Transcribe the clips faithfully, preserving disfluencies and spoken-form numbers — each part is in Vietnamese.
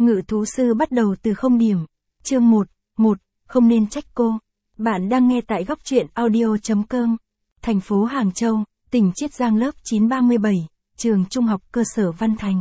Ngự thú sư bắt đầu từ không điểm. Chương một, một, không nên trách cô. Bạn đang nghe tại góc truyện audio chấm com. Thành phố Hàng Châu, tỉnh Chiết Giang lớp chín ba mươi bảy, trường trung học cơ sở Văn Thành.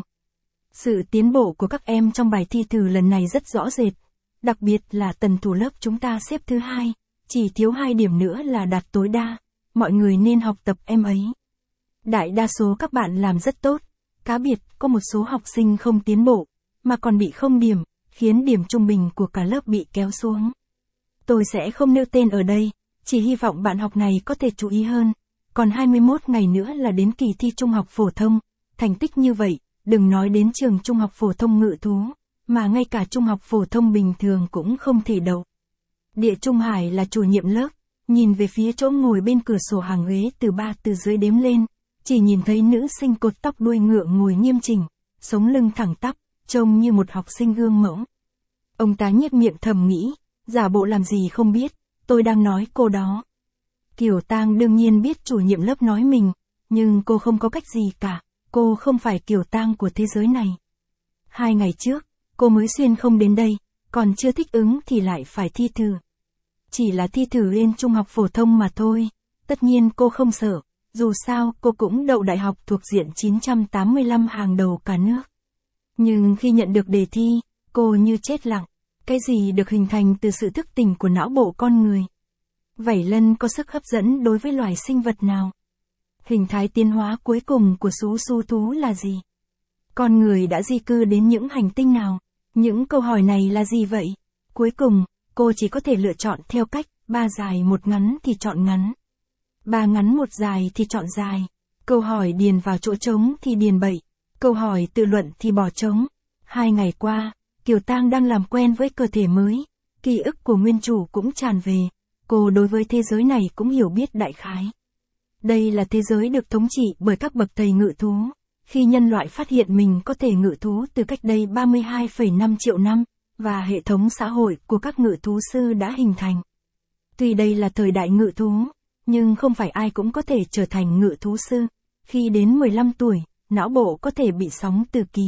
Sự tiến bộ của các em trong bài thi thử lần này rất rõ rệt. Đặc biệt là tần thủ lớp chúng ta xếp thứ hai, chỉ thiếu hai điểm nữa là đạt tối đa. Mọi người nên học tập em ấy. Đại đa số các bạn làm rất tốt. Cá biệt, có một số học sinh không tiến bộ, mà còn bị không điểm, khiến điểm trung bình của cả lớp bị kéo xuống. Tôi sẽ không nêu tên ở đây, chỉ hy vọng bạn học này có thể chú ý hơn. Còn hai mươi mốt ngày nữa là đến kỳ thi trung học phổ thông, thành tích như vậy, đừng nói đến trường trung học phổ thông Ngự Thú, mà ngay cả trung học phổ thông bình thường cũng không thể đậu. Địa Trung Hải là chủ nhiệm lớp, nhìn về phía chỗ ngồi bên cửa sổ hàng ghế từ ba từ dưới đếm lên, chỉ nhìn thấy nữ sinh cột tóc đuôi ngựa ngồi nghiêm chỉnh, sống lưng thẳng tắp, trông như một học sinh gương mẫu. Ông ta nhếch miệng thầm nghĩ, giả bộ làm gì không biết, tôi đang nói cô đó. Kiều Tang đương nhiên biết chủ nhiệm lớp nói mình, nhưng cô không có cách gì cả, cô không phải Kiều Tang của thế giới này. Hai ngày trước, cô mới xuyên không đến đây, còn chưa thích ứng thì lại phải thi thử. Chỉ là thi thử lên trung học phổ thông mà thôi, tất nhiên cô không sợ, dù sao cô cũng đậu đại học thuộc diện chín trăm tám mươi lăm hàng đầu cả nước. Nhưng khi nhận được đề thi, cô như chết lặng, cái gì được hình thành từ sự thức tỉnh của não bộ con người. Vảy lân có sức hấp dẫn đối với loài sinh vật nào? Hình thái tiến hóa cuối cùng của sú su thú là gì? Con người đã di cư đến những hành tinh nào? Những câu hỏi này là gì vậy? Cuối cùng, cô chỉ có thể lựa chọn theo cách, ba dài một ngắn thì chọn ngắn. Ba ngắn một dài thì chọn dài. Câu hỏi điền vào chỗ trống thì điền bậy. Câu hỏi tự luận thì bỏ trống. Hai ngày qua, Kiều Tang đang làm quen với cơ thể mới. Ký ức của nguyên chủ cũng tràn về. Cô đối với thế giới này cũng hiểu biết đại khái. Đây là thế giới được thống trị bởi các bậc thầy ngự thú. Khi nhân loại phát hiện mình có thể ngự thú từ cách đây ba mươi hai phẩy năm triệu năm, và hệ thống xã hội của các ngự thú sư đã hình thành. Tuy đây là thời đại ngự thú, nhưng không phải ai cũng có thể trở thành ngự thú sư. Khi đến mười lăm tuổi, não bộ có thể bị sóng từ ký.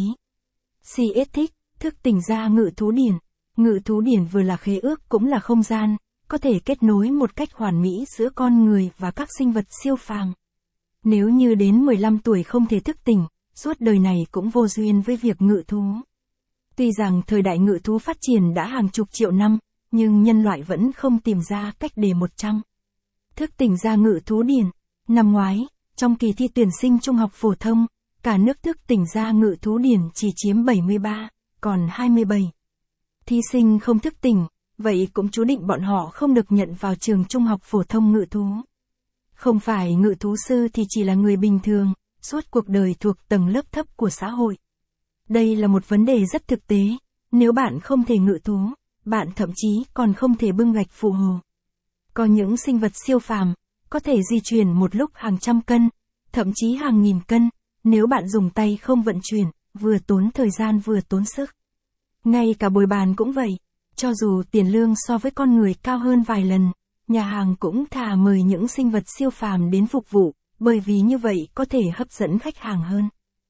xê ét thích, thức tỉnh ra ngự thú điển. Ngự thú điển vừa là khế ước cũng là không gian, có thể kết nối một cách hoàn mỹ giữa con người và các sinh vật siêu phàm. Nếu như đến mười lăm tuổi không thể thức tỉnh, suốt đời này cũng vô duyên với việc ngự thú. Tuy rằng thời đại ngự thú phát triển đã hàng chục triệu năm, nhưng nhân loại vẫn không tìm ra cách để một trăm. Thức tỉnh ra ngự thú điển. Năm ngoái, trong kỳ thi tuyển sinh trung học phổ thông, cả nước thức tỉnh ra ngự thú điển chỉ chiếm bảy mươi ba, còn hai mươi bảy. Thí sinh không thức tỉnh, vậy cũng chú định bọn họ không được nhận vào trường trung học phổ thông ngự thú. Không phải ngự thú sư thì chỉ là người bình thường, suốt cuộc đời thuộc tầng lớp thấp của xã hội. Đây là một vấn đề rất thực tế, nếu bạn không thể ngự thú, bạn thậm chí còn không thể bưng gạch phụ hồ. Có những sinh vật siêu phàm, có thể di chuyển một lúc hàng trăm cân, thậm chí hàng nghìn cân, nếu bạn dùng tay không vận chuyển, vừa tốn thời gian vừa tốn sức. Ngay cả bồi bàn cũng vậy, cho dù tiền lương so với con người cao hơn vài lần, nhà hàng cũng thà mời những sinh vật siêu phàm đến phục vụ, bởi vì như vậy có thể hấp dẫn khách hàng hơn.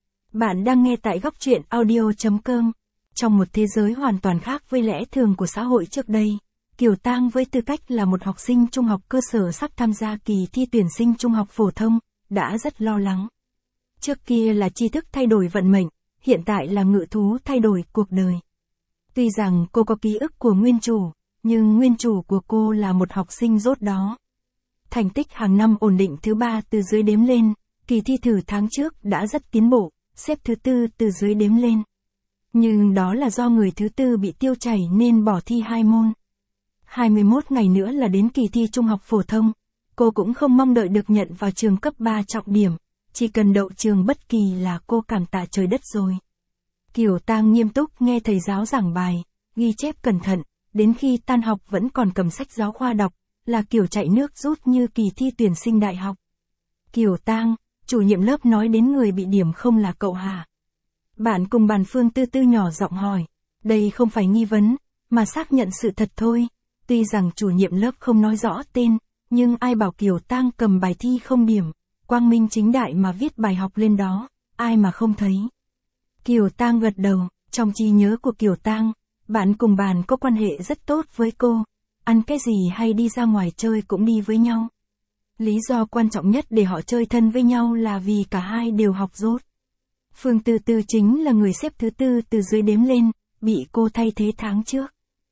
Bạn đang nghe tại góc truyện audio chấm com. Trong một thế giới hoàn toàn khác với lẽ thường của xã hội trước đây, Kiều Tang với tư cách là một học sinh trung học cơ sở sắp tham gia kỳ thi tuyển sinh trung học phổ thông, đã rất lo lắng. Trước kia là tri thức thay đổi vận mệnh, hiện tại là ngự thú thay đổi cuộc đời. Tuy rằng cô có ký ức của nguyên chủ, nhưng nguyên chủ của cô là một học sinh dốt đó. Thành tích hàng năm ổn định thứ ba từ dưới đếm lên, kỳ thi thử tháng trước đã rất tiến bộ, xếp thứ tư từ dưới đếm lên. Nhưng đó là do người thứ tư bị tiêu chảy nên bỏ thi hai môn. hai mươi mốt ngày nữa là đến kỳ thi trung học phổ thông, cô cũng không mong đợi được nhận vào trường cấp ba trọng điểm, chỉ cần đậu trường bất kỳ là cô cảm tạ trời đất rồi. Kiều Tang nghiêm túc nghe thầy giáo giảng bài, ghi chép cẩn thận, đến khi tan học vẫn còn cầm sách giáo khoa đọc, là kiểu chạy nước rút như kỳ thi tuyển sinh đại học. Kiều Tang, chủ nhiệm lớp nói đến người bị điểm không là cậu hả? Bạn cùng bàn Phương Tư Tư nhỏ giọng hỏi, đây không phải nghi vấn, mà xác nhận sự thật thôi. Tuy rằng chủ nhiệm lớp không nói rõ tên, nhưng ai bảo Kiều Tang cầm bài thi không điểm, quang minh chính đại mà viết bài học lên đó, ai mà không thấy. Kiều Tang gật đầu, Trong trí nhớ của Kiều Tang, bạn cùng bàn có quan hệ rất tốt với cô, ăn cái gì hay đi ra ngoài chơi cũng đi với nhau. Lý do quan trọng nhất để họ chơi thân với nhau là vì cả hai đều học dốt. Phương Tư Tư chính là người xếp thứ tư từ dưới đếm lên, bị cô thay thế tháng trước.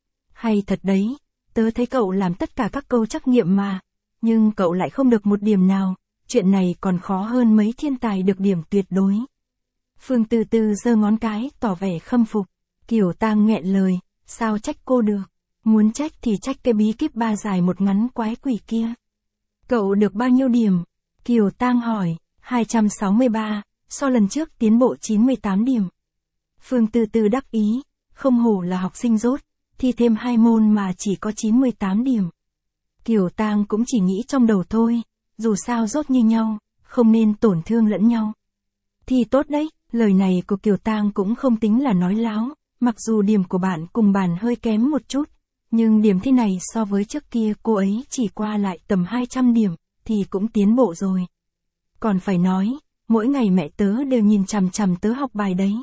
Hay thật đấy, tớ thấy cậu làm tất cả các câu trắc nghiệm mà, nhưng cậu lại không được một điểm nào, chuyện này còn khó hơn mấy thiên tài được điểm tuyệt đối. Phương Tư Tư giơ ngón cái tỏ vẻ khâm phục, Kiều Tang nghẹn lời, sao trách cô được, muốn trách thì trách cái bí kíp ba dài một ngắn quái quỷ kia. Cậu được bao nhiêu điểm? Kiều Tang hỏi, hai trăm sáu mươi ba, so lần trước tiến bộ chín mươi tám điểm. Phương Tư Tư đắc ý, không hổ là học sinh dốt, thi thêm hai môn mà chỉ có chín mươi tám điểm. Kiều Tang cũng chỉ nghĩ trong đầu thôi, dù sao dốt như nhau, không nên tổn thương lẫn nhau. Thì tốt đấy, lời này của Kiều Tang cũng không tính là nói láo, mặc dù điểm của bạn cùng bàn hơi kém một chút, nhưng điểm thi này so với trước kia cô ấy chỉ qua lại tầm hai trăm điểm, thì cũng tiến bộ rồi. Còn phải nói, mỗi ngày mẹ tớ đều nhìn chằm chằm tớ học bài đấy.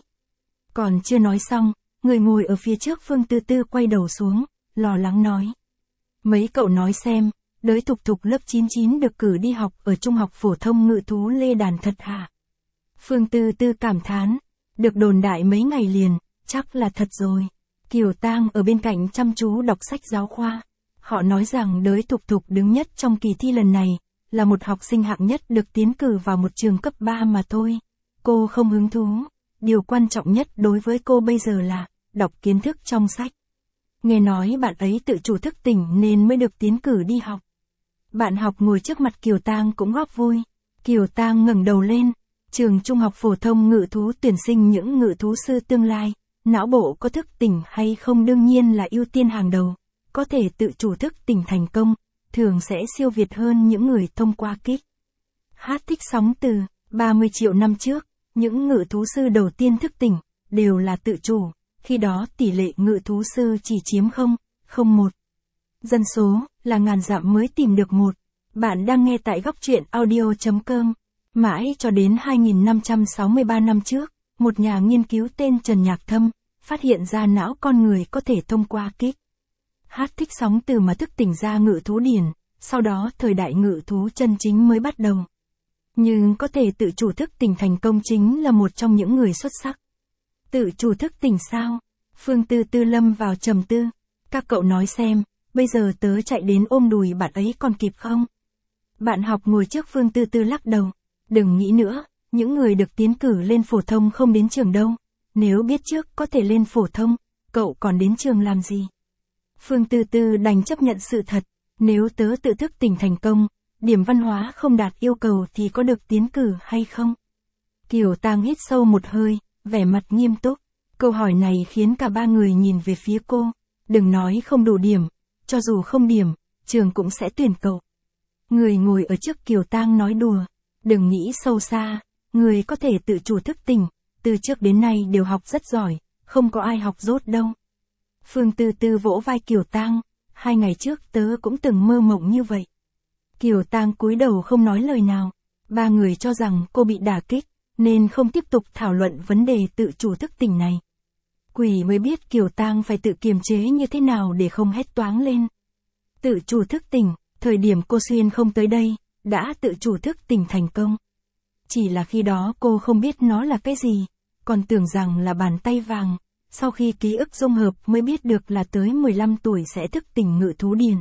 Còn chưa nói xong, người ngồi ở phía trước Phương Tư Tư quay đầu xuống, lo lắng nói. Mấy cậu nói xem, đới Thục Thục lớp chín chín được cử đi học ở Trung học phổ thông Ngự thú Lê Đàn thật hả? Phương Tư Tư cảm thán, được đồn đại mấy ngày liền, chắc là thật rồi. Kiều Tang ở bên cạnh chăm chú đọc sách giáo khoa. Họ nói rằng đới Thục Thục đứng nhất trong kỳ thi lần này, là một học sinh hạng nhất được tiến cử vào một trường cấp ba mà thôi. Cô không hứng thú, điều quan trọng nhất đối với cô bây giờ là đọc kiến thức trong sách. Nghe nói bạn ấy tự chủ thức tỉnh nên mới được tiến cử đi học. Bạn học ngồi trước mặt Kiều Tang cũng góp vui. Kiều Tang ngẩng đầu lên, trường Trung học phổ thông Ngự thú tuyển sinh những ngự thú sư tương lai, não bộ có thức tỉnh hay không đương nhiên là ưu tiên hàng đầu. Có thể tự chủ thức tỉnh thành công, thường sẽ siêu việt hơn những người thông qua kích. Hát thích sóng từ ba mươi triệu năm trước, những ngự thú sư đầu tiên thức tỉnh, đều là tự chủ, khi đó tỷ lệ ngự thú sư chỉ chiếm không phẩy không một. Dân số là ngàn dặm mới tìm được một. Bạn đang nghe tại góc truyện audio chấm com. Mãi cho đến hai nghìn năm trăm sáu mươi ba năm trước, một nhà nghiên cứu tên Trần Nhạc Thâm, phát hiện ra não con người có thể thông qua kích. Hát thích sóng từ mà thức tỉnh ra ngự thú điển, sau đó thời đại ngự thú chân chính mới bắt đầu. Nhưng có thể tự chủ thức tỉnh thành công chính là một trong những người xuất sắc. Tự chủ thức tỉnh sao? Phương Tư Tư lâm vào trầm tư. Các cậu nói xem, bây giờ tớ chạy đến ôm đùi bạn ấy còn kịp không? Bạn học ngồi trước Phương Tư Tư lắc đầu. Đừng nghĩ nữa, những người được tiến cử lên phổ thông không đến trường đâu. Nếu biết trước có thể lên phổ thông, cậu còn đến trường làm gì? Phương Tư Tư đành chấp nhận sự thật, nếu tớ tự thức tỉnh thành công, điểm văn hóa không đạt yêu cầu thì có được tiến cử hay không? Kiều Tang hít sâu một hơi, vẻ mặt nghiêm túc. Câu hỏi này khiến cả ba người nhìn về phía cô. Đừng nói không đủ điểm, cho dù không điểm, trường cũng sẽ tuyển cậu. Người ngồi ở trước Kiều Tang nói đùa. Đừng nghĩ sâu xa, người có thể tự chủ thức tỉnh, từ trước đến nay đều học rất giỏi, không có ai học dốt đâu. Phương Tư Tư vỗ vai Kiều Tang, hai ngày trước tớ cũng từng mơ mộng như vậy. Kiều Tang cúi đầu không nói lời nào, ba người cho rằng cô bị đả kích, nên không tiếp tục thảo luận vấn đề tự chủ thức tỉnh này. Quỷ mới biết Kiều Tang phải tự kiềm chế như thế nào để không hét toáng lên. Tự chủ thức tỉnh, thời điểm cô Xuyên không tới đây, đã tự chủ thức tỉnh thành công. Chỉ là khi đó cô không biết nó là cái gì, còn tưởng rằng là bàn tay vàng, sau khi ký ức dung hợp mới biết được là tới mười lăm tuổi sẽ thức tỉnh ngự thú điển.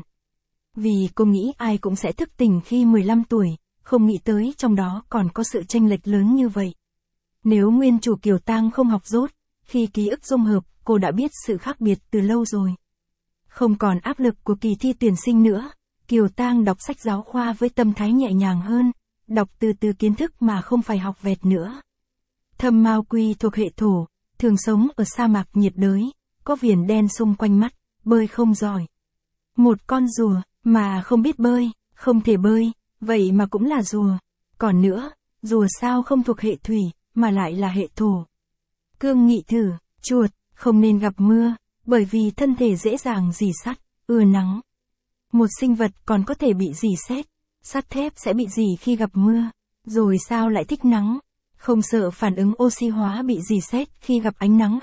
Vì cô nghĩ ai cũng sẽ thức tỉnh khi mười lăm tuổi, không nghĩ tới trong đó còn có sự chênh lệch lớn như vậy. Nếu nguyên chủ Kiều Tang không học dốt, khi ký ức dung hợp, cô đã biết sự khác biệt từ lâu rồi. Không còn áp lực của kỳ thi tuyển sinh nữa, Kiều Tang đọc sách giáo khoa với tâm thái nhẹ nhàng hơn, đọc từ từ kiến thức mà không phải học vẹt nữa. Thâm Mao Quy thuộc hệ thổ, thường sống ở sa mạc nhiệt đới, có viền đen xung quanh mắt, bơi không giỏi. Một con rùa, mà không biết bơi, không thể bơi, vậy mà cũng là rùa. Còn nữa, rùa sao không thuộc hệ thủy, mà lại là hệ thổ. Cương Nghị thử, chuột, không nên gặp mưa, bởi vì thân thể dễ dàng rỉ sắt, ưa nắng. Một sinh vật còn có thể bị rỉ sét, sắt thép sẽ bị rỉ khi gặp mưa, rồi sao lại thích nắng? Không sợ phản ứng oxy hóa bị rỉ sét khi gặp ánh nắng à?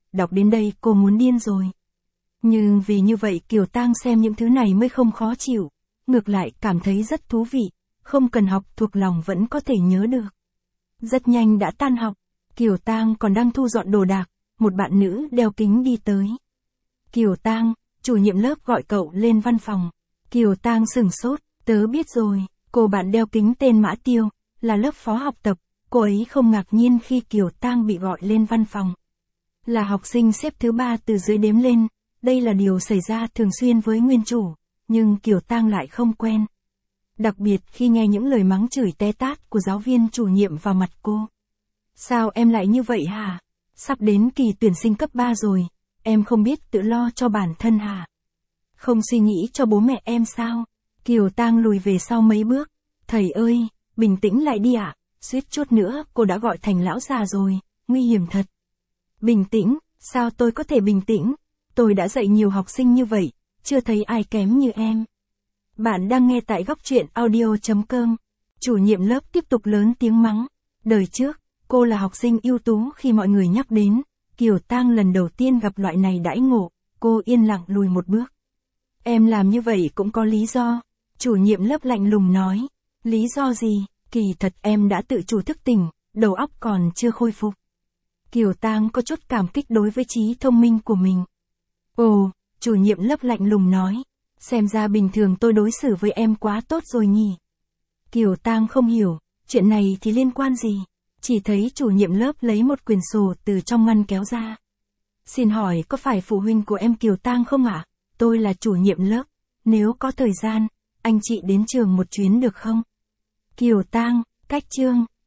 đọc đến đây cô muốn điên rồi. Nhưng vì như vậy Kiều Tang xem những thứ này mới không khó chịu, ngược lại cảm thấy rất thú vị, không cần học thuộc lòng vẫn có thể nhớ được. Rất nhanh đã tan học, Kiều Tang còn đang thu dọn đồ đạc, một bạn nữ đeo kính đi tới. Kiều Tang, chủ nhiệm lớp gọi cậu lên văn phòng. Kiều Tang sửng sốt, tớ biết rồi, cô bạn đeo kính tên Mã Tiêu, là lớp phó học tập, cô ấy không ngạc nhiên khi Kiều Tang bị gọi lên văn phòng. Là học sinh xếp thứ ba từ dưới đếm lên, đây là điều xảy ra thường xuyên với nguyên chủ, nhưng Kiều Tang lại không quen. Đặc biệt khi nghe những lời mắng chửi té tát của giáo viên chủ nhiệm vào mặt cô. Sao em lại như vậy hả? Sắp đến kỳ tuyển sinh cấp ba rồi, em không biết tự lo cho bản thân hả? Không suy nghĩ cho bố mẹ em sao? Kiều Tang lùi về sau mấy bước. Thầy ơi, bình tĩnh lại đi ạ, suýt chút nữa cô đã gọi thành lão già rồi, nguy hiểm thật. Bình tĩnh, sao tôi có thể bình tĩnh? Tôi đã dạy nhiều học sinh như vậy, chưa thấy ai kém như em. Bạn đang nghe tại góc truyện audio chấm com. Chủ nhiệm lớp tiếp tục lớn tiếng mắng. Đời trước, cô là học sinh ưu tú khi mọi người nhắc đến. Kiều Tang lần đầu tiên gặp loại này đãi ngộ, cô yên lặng lùi một bước. Em làm như vậy cũng có lý do. Chủ nhiệm lớp lạnh lùng nói. Lý do gì? Kỳ thật em đã tự chủ thức tỉnh, đầu óc còn chưa khôi phục. Kiều Tang có chút cảm kích đối với trí thông minh của mình. Ồ, chủ nhiệm lớp lạnh lùng nói. Xem ra bình thường tôi đối xử với em quá tốt rồi nhỉ. Kiều Tang không hiểu, chuyện này thì liên quan gì? Chỉ thấy chủ nhiệm lớp lấy một quyển sổ từ trong ngăn kéo ra. Xin hỏi có phải phụ huynh của em Kiều Tang không ạ? Tôi là chủ nhiệm lớp. Nếu có thời gian, anh chị đến trường một chuyến được không? Kiều Tang, cách chương,